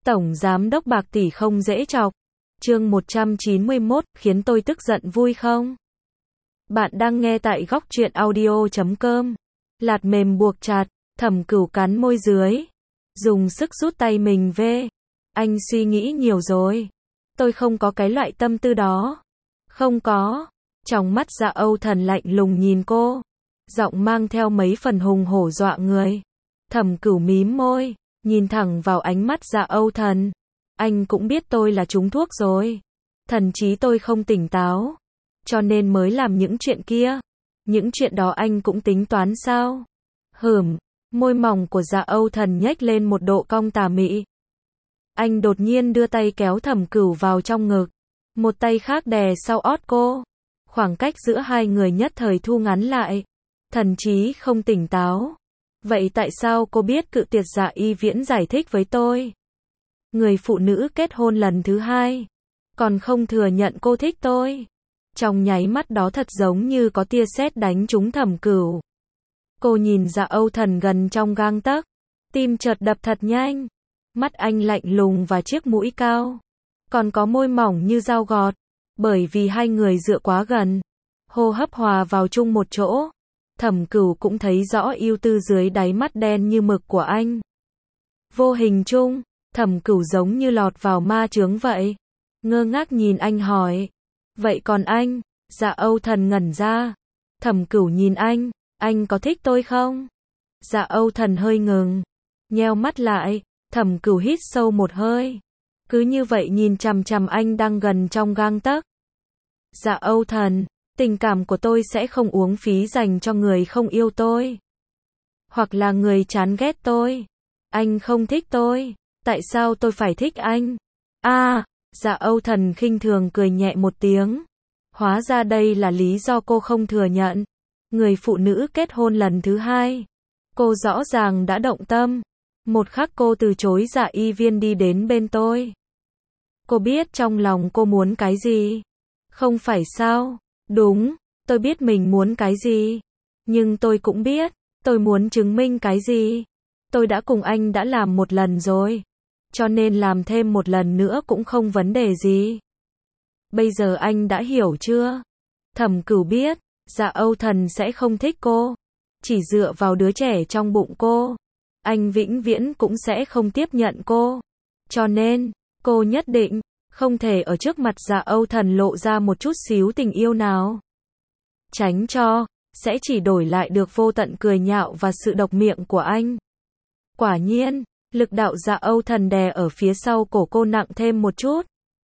Tổng giám đốc Bạc tỷ không dễ chọc. Chương 191, khiến tôi tức giận vui không? Bạn đang nghe tại góc truyện audio.com. Lạt mềm buộc chặt, Thẩm Cửu cắn môi dưới, dùng sức rút tay mình về. Anh suy nghĩ nhiều rồi. Tôi không có cái loại tâm tư đó. Không có. Trong mắt Dạ Âu Thần lạnh lùng nhìn cô, giọng mang theo mấy phần hùng hổ dọa người. Thẩm Cửu mím môi, nhìn thẳng vào ánh mắt Dạ Âu Thần. Anh cũng biết tôi là trúng thuốc rồi. Thần trí tôi không tỉnh táo, cho nên mới làm những chuyện kia. Những chuyện đó anh cũng tính toán sao? Môi mỏng của Dạ Âu Thần nhếch lên một độ cong tà mị. Anh đột nhiên đưa tay kéo Thẩm Cửu vào trong ngực, một tay khác đè sau ót cô. Khoảng cách giữa hai người nhất thời thu ngắn lại. Thần trí không tỉnh táo. Vậy tại sao cô biết cự tuyệt Dạ Y Viễn giải thích với tôi? Người phụ nữ kết hôn lần thứ hai, còn không thừa nhận cô thích tôi. Trong nháy mắt đó thật giống như có tia sét đánh trúng Thẩm Cửu. Cô nhìn Dạ Âu Thần gần trong gang tấc, tim chợt đập thật nhanh. Mắt anh lạnh lùng và chiếc mũi cao, còn có môi mỏng như dao gọt. Bởi vì hai người dựa quá gần, hô hấp hòa vào chung một chỗ, Thẩm Cửu cũng thấy rõ ưu tư dưới đáy mắt đen như mực của anh. Vô hình chung, Thẩm Cửu giống như lọt vào ma chướng vậy. Ngơ ngác nhìn anh hỏi, vậy còn anh? Dạ Âu Thần ngẩn ra. Thẩm Cửu nhìn anh có thích tôi không? Dạ Âu Thần hơi ngừng, nheo mắt lại. Thẩm Cửu hít sâu một hơi, cứ như vậy nhìn chằm chằm anh đang gần trong gang tấc. Dạ Âu Thần, tình cảm của tôi sẽ không uống phí dành cho người không yêu tôi, hoặc là người chán ghét tôi. Anh không thích tôi, tại sao tôi phải thích anh? Dạ Âu Thần khinh thường cười nhẹ một tiếng. Hóa ra đây là lý do cô không thừa nhận. Người phụ nữ kết hôn lần thứ hai, cô rõ ràng đã động tâm. Một khắc cô từ chối Dạ Y Viễn đi đến bên tôi. Cô biết trong lòng cô muốn cái gì, không phải sao? Đúng, tôi biết mình muốn cái gì. Nhưng tôi cũng biết, tôi muốn chứng minh cái gì. Tôi đã cùng anh đã làm một lần rồi, cho nên làm thêm một lần nữa cũng không vấn đề gì. Bây giờ anh đã hiểu chưa? Thẩm Cửu biết, Dạ Âu Thần sẽ không thích cô. Chỉ dựa vào đứa trẻ trong bụng cô, anh vĩnh viễn cũng sẽ không tiếp nhận cô. Cho nên, cô nhất định không thể ở trước mặt Dạ Âu Thần lộ ra một chút xíu tình yêu nào. Tránh cho, sẽ chỉ đổi lại được vô tận cười nhạo và sự độc miệng của anh. Quả nhiên, lực đạo Dạ Âu Thần đè ở phía sau cổ cô nặng thêm một chút.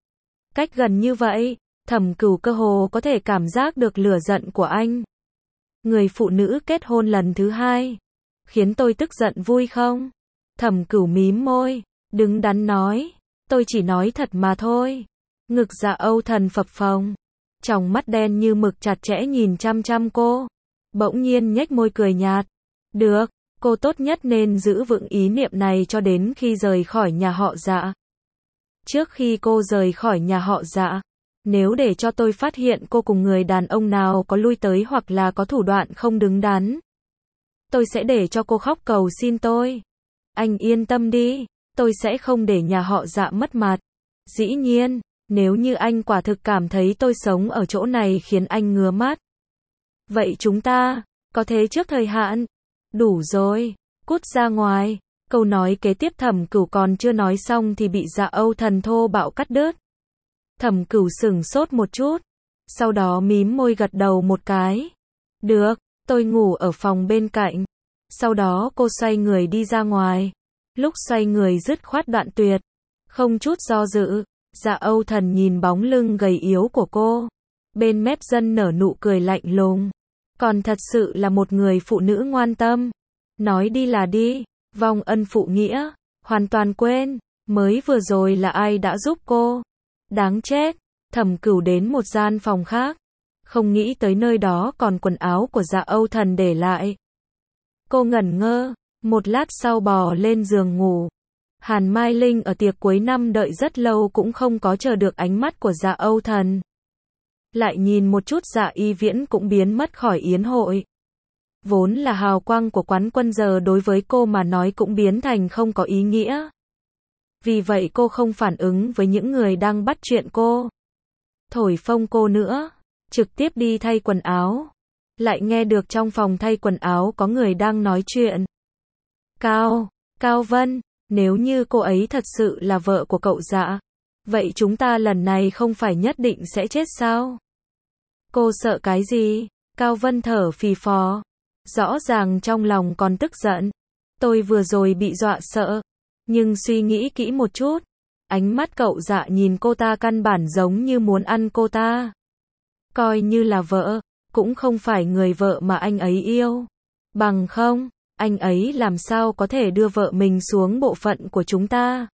Cách gần như vậy, Thẩm Cửu cơ hồ có thể cảm giác được lửa giận của anh. Người phụ nữ kết hôn lần thứ hai, khiến tôi tức giận vui không? Thẩm Cửu mím môi, đứng đắn nói, tôi chỉ nói thật mà thôi. Ngực Dạ Âu Thần phập phồng, tròng mắt đen như mực chặt chẽ nhìn chăm chăm cô. Bỗng nhiên nhếch môi cười nhạt. Được, cô tốt nhất nên giữ vững ý niệm này cho đến khi rời khỏi nhà họ Dạ. Trước khi cô rời khỏi nhà họ Dạ, nếu để cho tôi phát hiện cô cùng người đàn ông nào có lui tới hoặc là có thủ đoạn không đứng đắn, tôi sẽ để cho cô khóc cầu xin tôi. Anh yên tâm đi, tôi sẽ không để nhà họ Dạ mất mặt. Dĩ nhiên, nếu như anh quả thực cảm thấy tôi sống ở chỗ này khiến anh ngứa mắt, vậy chúng ta có thế trước thời hạn. Đủ rồi, cút ra ngoài. Câu nói kế tiếp Thẩm Cửu còn chưa nói xong thì bị Dạ Âu Thần thô bạo cắt đứt. Thẩm Cửu sửng sốt một chút, sau đó mím môi gật đầu một cái. Được, tôi ngủ ở phòng bên cạnh. Sau đó cô xoay người đi ra ngoài. Lúc xoay người dứt khoát đoạn tuyệt, không chút do dự. Dạ Âu Thần nhìn bóng lưng gầy yếu của cô, bên mép dân nở nụ cười lạnh lùng. Còn thật sự là một người phụ nữ ngoan tâm. Nói đi là đi, vong ân phụ nghĩa, hoàn toàn quên, mới vừa rồi là ai đã giúp cô. Đáng chết. Thẩm Cửu đến một gian phòng khác, không nghĩ tới nơi đó còn quần áo của Dạ Âu Thần để lại. Cô ngẩn ngơ, một lát sau bò lên giường ngủ. Hàn Mai Linh ở tiệc cuối năm đợi rất lâu cũng không có chờ được ánh mắt của Dạ Âu Thần. Lại nhìn một chút Dạ Y Viễn cũng biến mất khỏi yến hội. Vốn là hào quang của quán quân giờ đối với cô mà nói cũng biến thành không có ý nghĩa. Vì vậy cô không phản ứng với những người đang bắt chuyện cô, thổi phồng cô nữa, trực tiếp đi thay quần áo. Lại nghe được trong phòng thay quần áo có người đang nói chuyện. Cao Vân, nếu như cô ấy thật sự là vợ của cậu Dạ, vậy chúng ta lần này không phải nhất định sẽ chết sao? Cô sợ cái gì? Cao Vân thở phì phò. Rõ ràng trong lòng còn tức giận. Tôi vừa rồi bị dọa sợ. Nhưng suy nghĩ kỹ một chút. Ánh mắt cậu Dạ nhìn cô ta căn bản giống như muốn ăn cô ta. Coi như là vợ, cũng không phải người vợ mà anh ấy yêu. Bằng không, anh ấy làm sao có thể đưa vợ mình xuống bộ phận của chúng ta.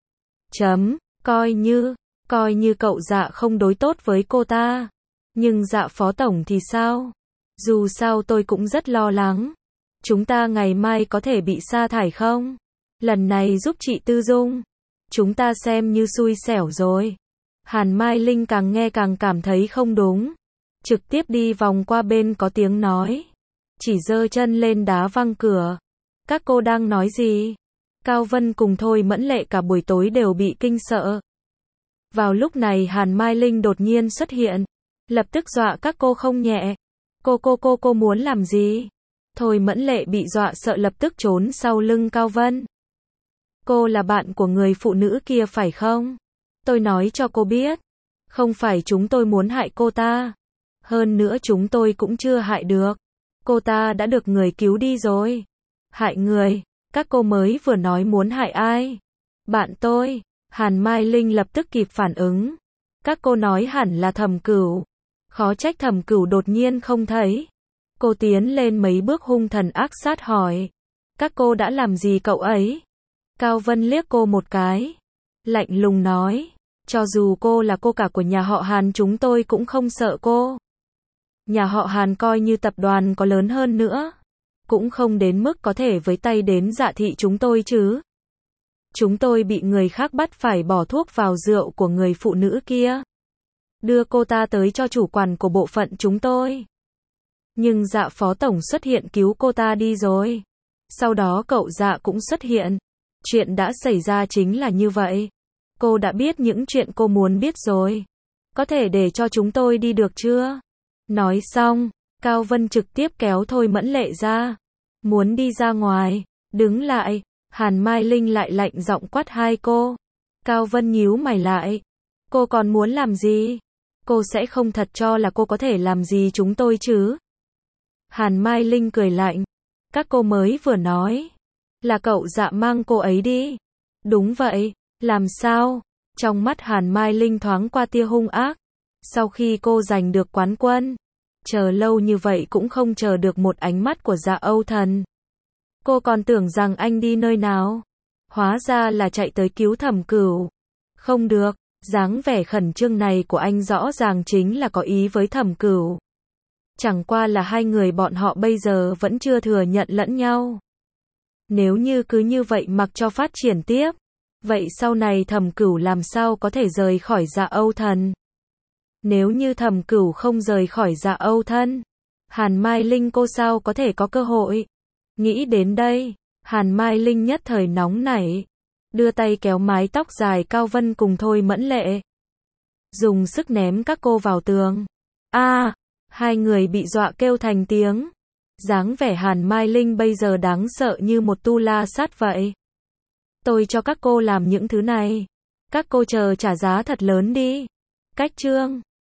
Coi như cậu Dạ không đối tốt với cô ta. Nhưng Dạ phó tổng thì sao? Dù sao tôi cũng rất lo lắng. Chúng ta ngày mai có thể bị sa thải không? Lần này giúp chị Tư Dung. Chúng ta xem như xui xẻo rồi. Hàn Mai Linh càng nghe càng cảm thấy không đúng. Trực tiếp đi vòng qua bên có tiếng nói. Chỉ giơ chân lên đá văng cửa. Các cô đang nói gì? Cao Vân cùng Thôi Mẫn Lệ cả buổi tối đều bị kinh sợ. Vào lúc này Hàn Mai Linh đột nhiên xuất hiện. Lập tức dọa các cô không nhẹ. Cô muốn làm gì? Thôi Mẫn Lệ bị dọa sợ lập tức trốn sau lưng Cao Vân. Cô là bạn của người phụ nữ kia phải không? Tôi nói cho cô biết. Không phải chúng tôi muốn hại cô ta. Hơn nữa chúng tôi cũng chưa hại được. Cô ta đã được người cứu đi rồi. Hại người? Các cô mới vừa nói muốn hại ai? Bạn tôi. Hàn Mai Linh lập tức kịp phản ứng. Các cô nói hẳn là Thẩm Cửu. Khó trách Thẩm Cửu đột nhiên không thấy. Cô tiến lên mấy bước hung thần ác sát hỏi. Các cô đã làm gì cậu ấy? Cao Vân liếc cô một cái. Lạnh lùng nói. Cho dù cô là cô cả của nhà họ Hàn chúng tôi cũng không sợ cô. Nhà họ Hàn coi như tập đoàn có lớn hơn nữa. Cũng không đến mức có thể với tay đến Dạ thị chúng tôi chứ. Chúng tôi bị người khác bắt phải bỏ thuốc vào rượu của người phụ nữ kia. Đưa cô ta tới cho chủ quản của bộ phận chúng tôi. Nhưng Dạ phó tổng xuất hiện cứu cô ta đi rồi. Sau đó cậu Dạ cũng xuất hiện. Chuyện đã xảy ra chính là như vậy. Cô đã biết những chuyện cô muốn biết rồi. Có thể để cho chúng tôi đi được chưa? Nói xong, Cao Vân trực tiếp kéo Thôi Mẫn Lệ ra. Muốn đi ra ngoài. Đứng lại. Hàn Mai Linh lại lạnh giọng quát hai cô. Cao Vân nhíu mày lại. Cô còn muốn làm gì? Cô sẽ không thật cho là cô có thể làm gì chúng tôi chứ? Hàn Mai Linh cười lạnh. Các cô mới vừa nói. Là cậu Dạ mang cô ấy đi. Đúng vậy. Làm sao? Trong mắt Hàn Mai Linh thoáng qua tia hung ác. Sau khi cô giành được quán quân. Chờ lâu như vậy cũng không chờ được một ánh mắt của Dạ Âu Thần. Cô còn tưởng rằng anh đi nơi nào? Hóa ra là chạy tới cứu Thẩm Cửu. Không được, dáng vẻ khẩn trương này của anh rõ ràng chính là có ý với Thẩm Cửu. Chẳng qua là hai người bọn họ bây giờ vẫn chưa thừa nhận lẫn nhau. Nếu như cứ như vậy mặc cho phát triển tiếp, vậy sau này Thẩm Cửu làm sao có thể rời khỏi Dạ Âu Thần? Nếu như Thẩm Cửu không rời khỏi Dạ Âu Thần, Hàn Mai Linh cô sao có thể có cơ hội? Nghĩ đến đây, Hàn Mai Linh nhất thời nóng nảy, đưa tay kéo mái tóc dài Cao Vân cùng Thôi Mẫn Lệ. Dùng sức ném các cô vào tường. Hai người bị dọa kêu thành tiếng. Dáng vẻ Hàn Mai Linh bây giờ đáng sợ như một tu la sát vậy. Tôi cho các cô làm những thứ này. Các cô chờ trả giá thật lớn đi. Cách chương